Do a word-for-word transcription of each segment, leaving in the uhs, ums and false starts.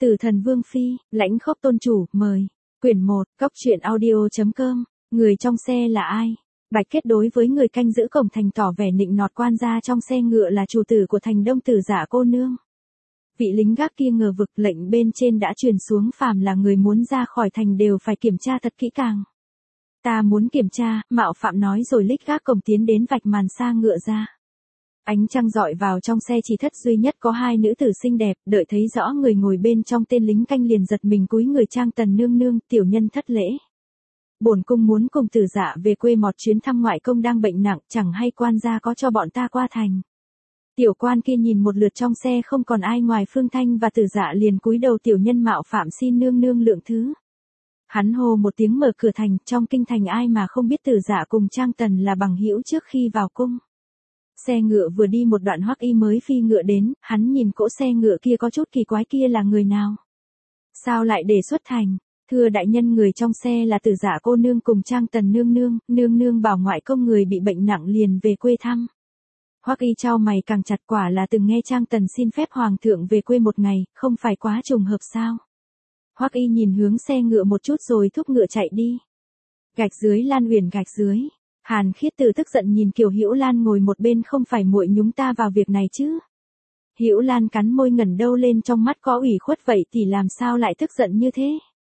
Tử Thần Vương Phi, Lãnh Khốc Tôn Chủ, mời. Quyển một, Cóc Truyện Audio chấm com. Người trong xe là ai? Bạch Kết đối với người canh giữ cổng thành tỏ vẻ nịnh nọt quan gia trong xe ngựa là chủ tử của thành Đông Tử Dạ cô nương. Vị lính gác kia ngờ vực, lệnh bên trên đã truyền xuống, phàm là người muốn ra khỏi thành đều phải kiểm tra thật kỹ càng. Ta muốn kiểm tra, mạo phạm nói rồi lích gác cổng tiến đến vạch màn xa ngựa ra. Ánh trăng dọi vào trong xe chỉ thất duy nhất có hai nữ tử xinh đẹp, đợi thấy rõ người ngồi bên trong tên lính canh liền giật mình cúi người Trang Tần nương nương, tiểu nhân thất lễ. Bổn cung muốn cùng Tử Dạ về quê một chuyến thăm ngoại công đang bệnh nặng, chẳng hay quan gia có cho bọn ta qua thành. Tiểu quan kia nhìn một lượt trong xe không còn ai ngoài Phương Thanh và Tử Dạ liền cúi đầu, tiểu nhân mạo phạm xin nương nương lượng thứ. Hắn hô một tiếng mở cửa thành, trong kinh thành ai mà không biết Tử Dạ cùng Trang Tần là bằng hữu trước khi vào cung. Xe ngựa vừa đi một đoạn Hoắc Y mới phi ngựa đến, hắn nhìn cỗ xe ngựa kia có chút kỳ quái, kia là người nào? Sao lại để xuất thành? Thưa đại nhân, người trong xe là Tử Dạ cô nương cùng Trang Tần nương nương, nương nương bảo ngoại công người bị bệnh nặng liền về quê thăm. Hoắc Y chau mày càng chặt, quả là từng nghe Trang Tần xin phép hoàng thượng về quê một ngày, không phải quá trùng hợp sao? Hoắc Y nhìn hướng xe ngựa một chút rồi thúc ngựa chạy đi. Gạch dưới Lan Uyển, gạch dưới. Hàn Khiết Từ tức giận nhìn Kiều Hữu Lan ngồi một bên, không phải muội nhúng ta vào việc này chứ? Hữu Lan cắn môi ngẩng đầu lên, trong mắt có ủy khuất, vậy tỷ làm sao lại tức giận như thế?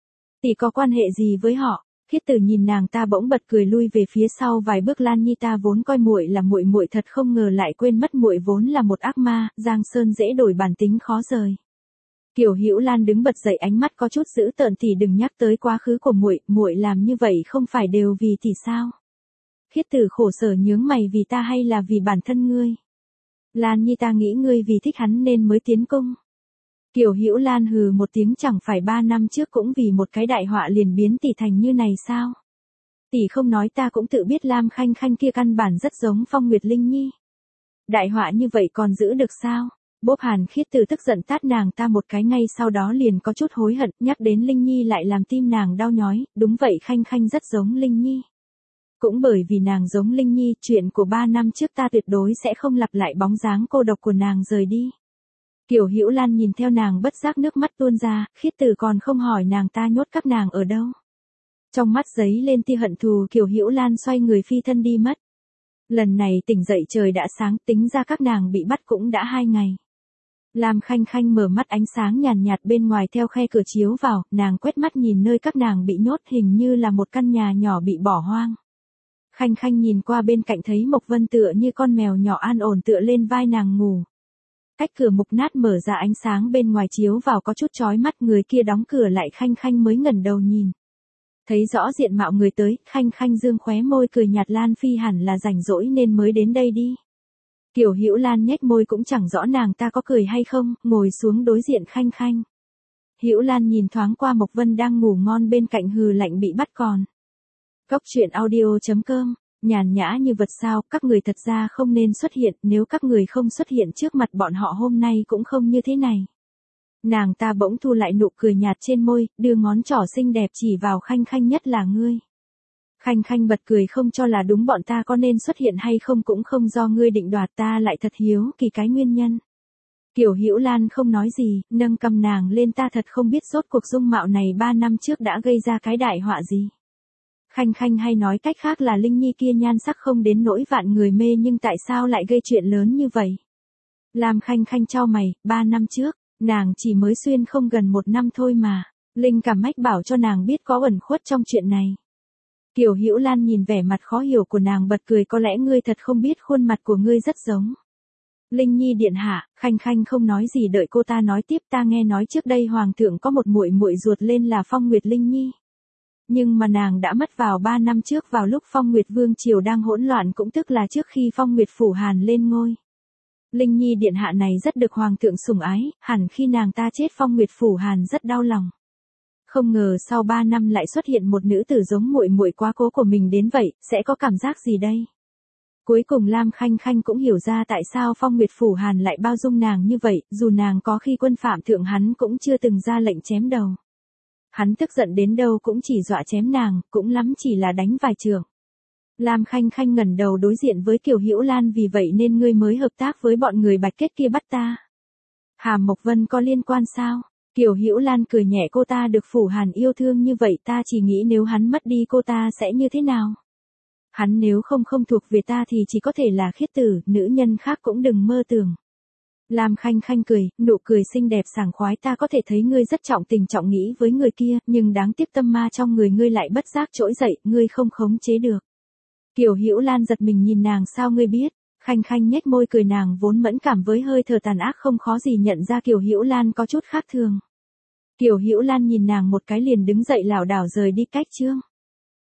Tỷ có quan hệ gì với họ? Khiết Từ nhìn nàng ta bỗng bật cười lui về phía sau vài bước, Lan Nhi ta vốn coi muội là muội muội thật, không ngờ lại quên mất muội vốn là một ác ma, Giang Sơn dễ đổi bản tính khó rời. Kiều Hữu Lan đứng bật dậy, ánh mắt có chút dữ tợn, tỷ đừng nhắc tới quá khứ của muội, muội làm như vậy không phải đều vì tỷ sao? Khiết Tử khổ sở nhướng mày, vì ta hay là vì bản thân ngươi? Lan Nhi ta nghĩ ngươi vì thích hắn nên mới tiến cung. Kiều Hữu Lan hừ một tiếng, chẳng phải ba năm trước cũng vì một cái đại họa liền biến tỷ thành như này sao? Tỷ không nói ta cũng tự biết, Lam Khanh Khanh kia căn bản rất giống Phong Nguyệt Linh Nhi. Đại họa như vậy còn giữ được sao? Bốp. Hàn Khiết Từ tức giận tát nàng ta một cái, ngay sau đó liền có chút hối hận, nhắc đến Linh Nhi lại làm tim nàng đau nhói, đúng vậy, Khanh Khanh rất giống Linh Nhi. Cũng bởi vì nàng giống Linh Nhi, chuyện của ba năm trước ta tuyệt đối sẽ không lặp lại, bóng dáng cô độc của nàng rời đi. Kiều Hữu Lan nhìn theo nàng bất giác nước mắt tuôn ra, Khiết Từ còn không hỏi nàng ta nhốt các nàng ở đâu. Trong mắt giấy lên tia hận thù, Kiều Hữu Lan xoay người phi thân đi mất. Lần này tỉnh dậy trời đã sáng, tính ra các nàng bị bắt cũng đã hai ngày. Lam Khanh Khanh mở mắt, ánh sáng nhàn nhạt bên ngoài theo khe cửa chiếu vào, nàng quét mắt nhìn nơi các nàng bị nhốt, hình như là một căn nhà nhỏ bị bỏ hoang. Khanh Khanh nhìn qua bên cạnh thấy Mộc Vân tựa như con mèo nhỏ an ổn tựa lên vai nàng ngủ. Cách cửa mục nát mở ra, ánh sáng bên ngoài chiếu vào có chút chói mắt, người kia đóng cửa lại, Khanh Khanh mới ngẩng đầu nhìn. Thấy rõ diện mạo người tới, Khanh Khanh dương khóe môi cười nhạt, Lan Phi hẳn là rảnh rỗi nên mới đến đây đi. Kiều Hữu Lan nhếch môi, cũng chẳng rõ nàng ta có cười hay không, ngồi xuống đối diện Khanh Khanh. Hữu Lan nhìn thoáng qua Mộc Vân đang ngủ ngon bên cạnh, hừ lạnh, bị bắt còn. Cóc Truyện Audio chấm com. Nhàn nhã như vật sao, các người thật ra không nên xuất hiện, nếu các người không xuất hiện trước mặt bọn họ hôm nay cũng không như thế này. Nàng ta bỗng thu lại nụ cười nhạt trên môi, đưa ngón trỏ xinh đẹp chỉ vào Khanh Khanh, nhất là ngươi. Khanh Khanh bật cười không cho là đúng, bọn ta có nên xuất hiện hay không cũng không do ngươi định đoạt, ta lại thật hiếu kỳ cái nguyên nhân. Kiều Hữu Lan không nói gì, nâng cầm nàng lên, ta thật không biết rốt cuộc dung mạo này ba năm trước đã gây ra cái đại họa gì. Khanh Khanh, hay nói cách khác là Linh Nhi kia nhan sắc không đến nỗi vạn người mê, nhưng tại sao lại gây chuyện lớn như vậy? Lam Khanh Khanh chau mày, ba năm trước, nàng chỉ mới xuyên không gần một năm thôi mà. Linh Cảm Mách bảo cho nàng biết có ẩn khuất trong chuyện này. Kiều Hữu Lan nhìn vẻ mặt khó hiểu của nàng bật cười, có lẽ ngươi thật không biết, khuôn mặt của ngươi rất giống Linh Nhi điện hạ. Khanh Khanh không nói gì, đợi cô ta nói tiếp, ta nghe nói trước đây hoàng thượng có một muội muội ruột lên là Phong Nguyệt Linh Nhi. Nhưng mà nàng đã mất vào ba năm trước, vào lúc Phong Nguyệt Vương triều đang hỗn loạn, cũng tức là trước khi Phong Nguyệt Phủ Hàn lên ngôi. Linh Nhi điện hạ này rất được hoàng thượng sủng ái, hẳn khi nàng ta chết Phong Nguyệt Phủ Hàn rất đau lòng. Không ngờ sau ba năm lại xuất hiện một nữ tử giống muội muội quá cố của mình đến vậy, sẽ có cảm giác gì đây? Cuối cùng Lam Khanh Khanh cũng hiểu ra tại sao Phong Nguyệt Phủ Hàn lại bao dung nàng như vậy, dù nàng có khi quân phạm thượng hắn cũng chưa từng ra lệnh chém đầu. Hắn tức giận đến đâu cũng chỉ dọa chém nàng, cũng lắm chỉ là đánh vài trường. Lam Khanh Khanh ngẩng đầu đối diện với Kiều Hữu Lan, vì vậy nên ngươi mới hợp tác với bọn người Bạch Kết kia bắt ta. Hàm Mộc Vân có liên quan sao? Kiều Hữu Lan cười nhẹ, cô ta được Phủ Hàn yêu thương như vậy, ta chỉ nghĩ nếu hắn mất đi cô ta sẽ như thế nào. Hắn nếu không không thuộc về ta thì chỉ có thể là khiết tử, nữ nhân khác cũng đừng mơ tưởng. Lam Khanh Khanh cười, nụ cười xinh đẹp sảng khoái, ta có thể thấy ngươi rất trọng tình trọng nghĩ với người kia, nhưng đáng tiếc tâm ma trong người ngươi lại bất giác trỗi dậy, ngươi không khống chế được. Kiều Hữu Lan giật mình nhìn nàng, sao ngươi biết? Khanh Khanh nhếch môi cười, nàng vốn mẫn cảm với hơi thở tàn ác không khó gì nhận ra Kiều Hữu Lan có chút khác thường. Kiều Hữu Lan nhìn nàng một cái liền đứng dậy lảo đảo rời đi cách chương.